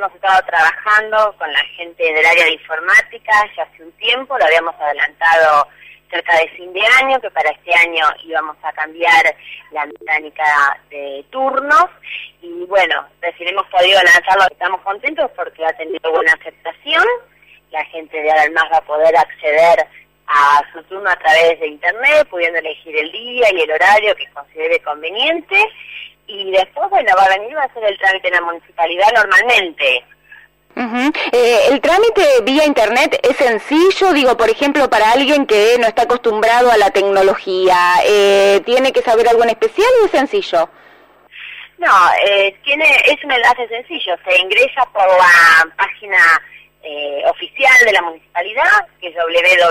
hemos estado trabajando con la gente del área de informática ya hace un tiempo, lo habíamos adelantado cerca de fin de año, que para este año íbamos a cambiar la mecánica de turnos, y bueno, recién hemos podido lanzarlo, estamos contentos porque ha tenido buena aceptación, la gente de Adalmas va a poder acceder a su turno a través de internet, pudiendo elegir el día y el horario que considere conveniente, y después, bueno, va a hacer el trámite en la municipalidad normalmente. ¿El trámite vía internet es sencillo? Digo, por ejemplo, para alguien que no está acostumbrado a la tecnología, ¿tiene que saber algo en especial o es sencillo? No, es un enlace sencillo, se ingresa por la página oficial de la municipalidad, que es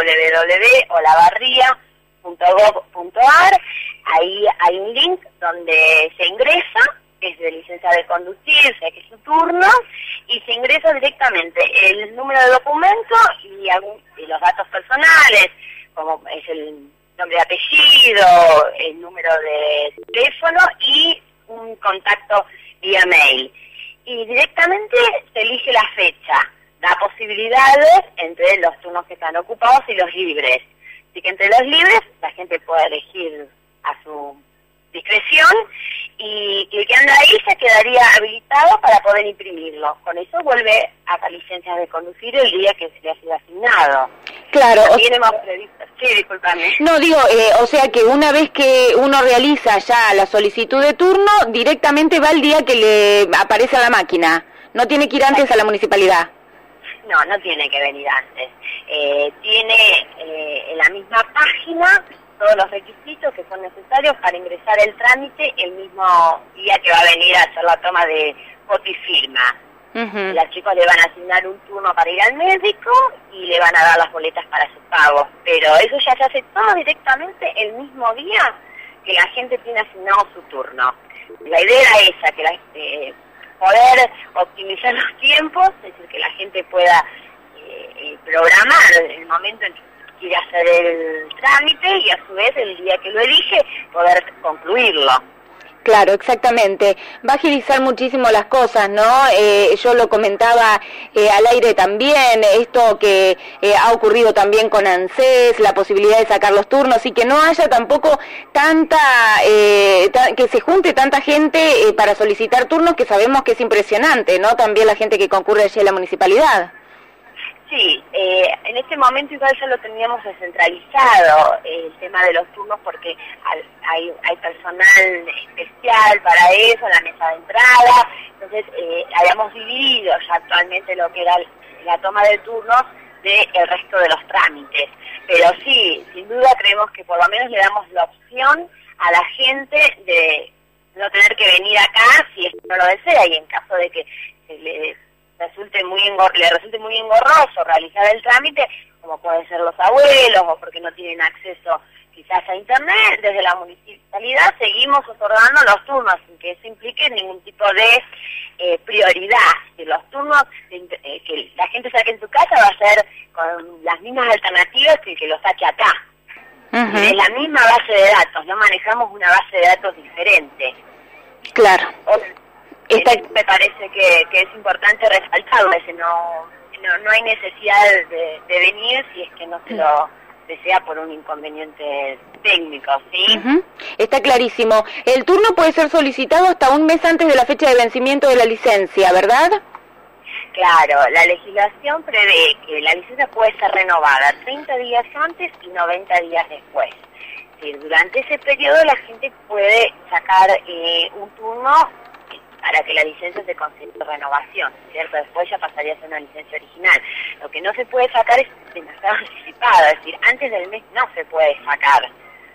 www.olavarria.gov.ar. Ahí hay un link donde se ingresa, es de licencia de conducir, sé que es su turno, y se ingresa directamente el número de documento y los datos personales, como es el nombre y apellido, el número de teléfono y un contacto vía mail. Y directamente se elige la fecha, da posibilidades entre los turnos que están ocupados y los libres. Así que entre los libres la gente puede elegir a su discreción, y el que anda ahí se quedaría habilitado para poder imprimirlo. Con eso vuelve a la licencia de conducir el día que se le ha sido asignado. Claro. También hemos previsto... Sí, discúlpame. No, digo, o sea que una vez que uno realiza ya la solicitud de turno, directamente va el día que le aparece a la máquina. No tiene que ir antes a la municipalidad. No tiene que venir antes. Tiene en la misma página todos los requisitos que son necesarios para ingresar el trámite el mismo día que va a venir a hacer la toma de foto y firma. Las chicas le van a asignar un turno para ir al médico y le van a dar las boletas para su pago. Pero eso ya se hace todo directamente el mismo día que la gente tiene asignado su turno. La idea era esa, que poder optimizar los tiempos, es decir, que la gente pueda programar el momento en que quiere hacer el trámite y a su vez el día que lo elige poder concluirlo. Claro, exactamente. Va a agilizar muchísimo las cosas, ¿no? Yo lo comentaba al aire también, esto que ha ocurrido también con ANSES, la posibilidad de sacar los turnos y que no haya tampoco que se junte tanta gente para solicitar turnos, que sabemos que es impresionante, ¿no? También la gente que concurre allí a la municipalidad. Sí, en este momento igual ya lo teníamos descentralizado, el tema de los turnos, porque hay personal especial para eso, la mesa de entrada, entonces habíamos dividido ya actualmente lo que era la toma de turnos del resto de los trámites. Pero sí, sin duda creemos que por lo menos le damos la opción a la gente de no tener que venir acá si es que no lo desea, y en caso de que le resulte muy engorroso realizar el trámite, como pueden ser los abuelos o porque no tienen acceso quizás a internet, desde la municipalidad seguimos otorgando los turnos sin que eso implique ningún tipo de prioridad. Que los turnos que la gente saque en su casa va a ser con las mismas alternativas que el que lo saque acá. Es la misma base de datos, no manejamos una base de datos diferente. Claro. Me parece que es importante resaltarlo, no hay necesidad de venir si es que no se lo desea por un inconveniente técnico, ¿sí? Está clarísimo. El turno puede ser solicitado hasta un mes antes de la fecha de vencimiento de la licencia, ¿verdad? Claro, la legislación prevé que la licencia puede ser renovada 30 días antes y 90 días después. Es decir, durante ese periodo la gente puede sacar un turno para que la licencia se considere renovación, ¿cierto? Después ya pasaría a ser una licencia original. Lo que no se puede sacar es demasiado anticipado, es decir, antes del mes no se puede sacar.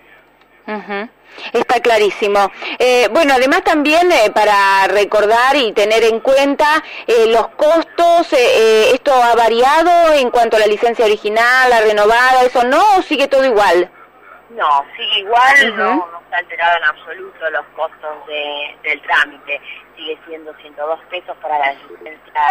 Está clarísimo. Bueno, además también para recordar y tener en cuenta los costos, ¿esto ha variado en cuanto a la licencia original, la renovada, eso no, o sigue todo igual? No, sigue igual, no está alterado en absoluto los costos del trámite, sigue siendo 102 pesos para las licencias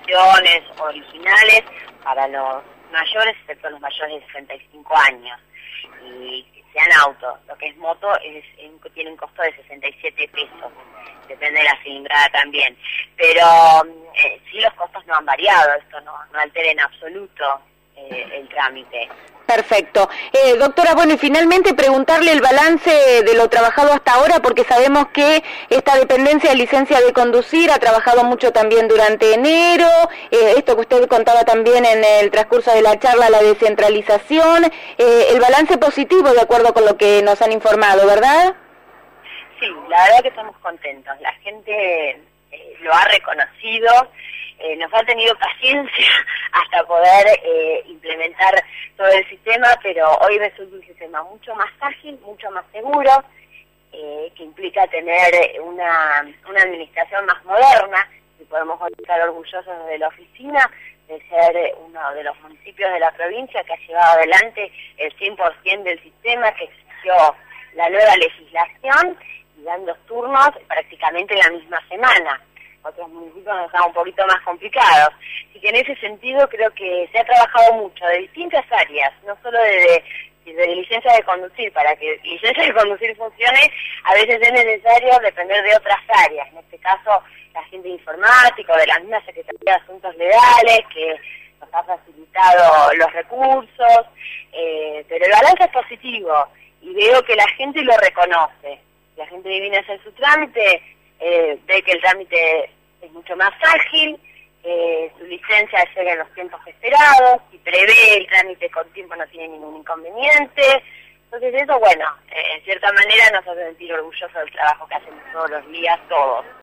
renovaciones originales para los mayores, excepto los mayores de 65 años. y sean autos. Lo que es moto tiene un costo de 67 pesos, depende de la cilindrada también. Pero sí, los costos no han variado, esto no altera en absoluto el trámite. Perfecto. Doctora, bueno, y finalmente preguntarle el balance de lo trabajado hasta ahora, porque sabemos que esta dependencia de licencia de conducir ha trabajado mucho también durante enero, esto que usted contaba también en el transcurso de la charla, la descentralización, el balance positivo de acuerdo con lo que nos han informado, ¿verdad? Sí, la verdad que estamos contentos, la gente lo ha reconocido. Nos ha tenido paciencia hasta poder implementar todo el sistema, pero hoy resulta un sistema mucho más ágil, mucho más seguro, que implica tener una administración más moderna, y podemos estar orgullosos de la oficina de ser uno de los municipios de la provincia que ha llevado adelante el 100% del sistema que exigió la nueva legislación, y dando turnos prácticamente la misma semana. Otros municipios están un poquito más complicados. Así que en ese sentido creo que se ha trabajado mucho de distintas áreas, no solo de licencia de conducir. Para que licencia de conducir funcione, a veces es necesario depender de otras áreas. En este caso, la gente informática, de la misma Secretaría de Asuntos Legales, que nos ha facilitado los recursos. Pero el balance es positivo y veo que la gente lo reconoce. La gente que viene a hacer su trámite ve que el trámite es mucho más ágil, su licencia llega en los tiempos esperados, si prevé el trámite con tiempo no tiene ningún inconveniente. Entonces eso, bueno, en cierta manera nos hace sentir orgullosos del trabajo que hacemos todos los días, todos.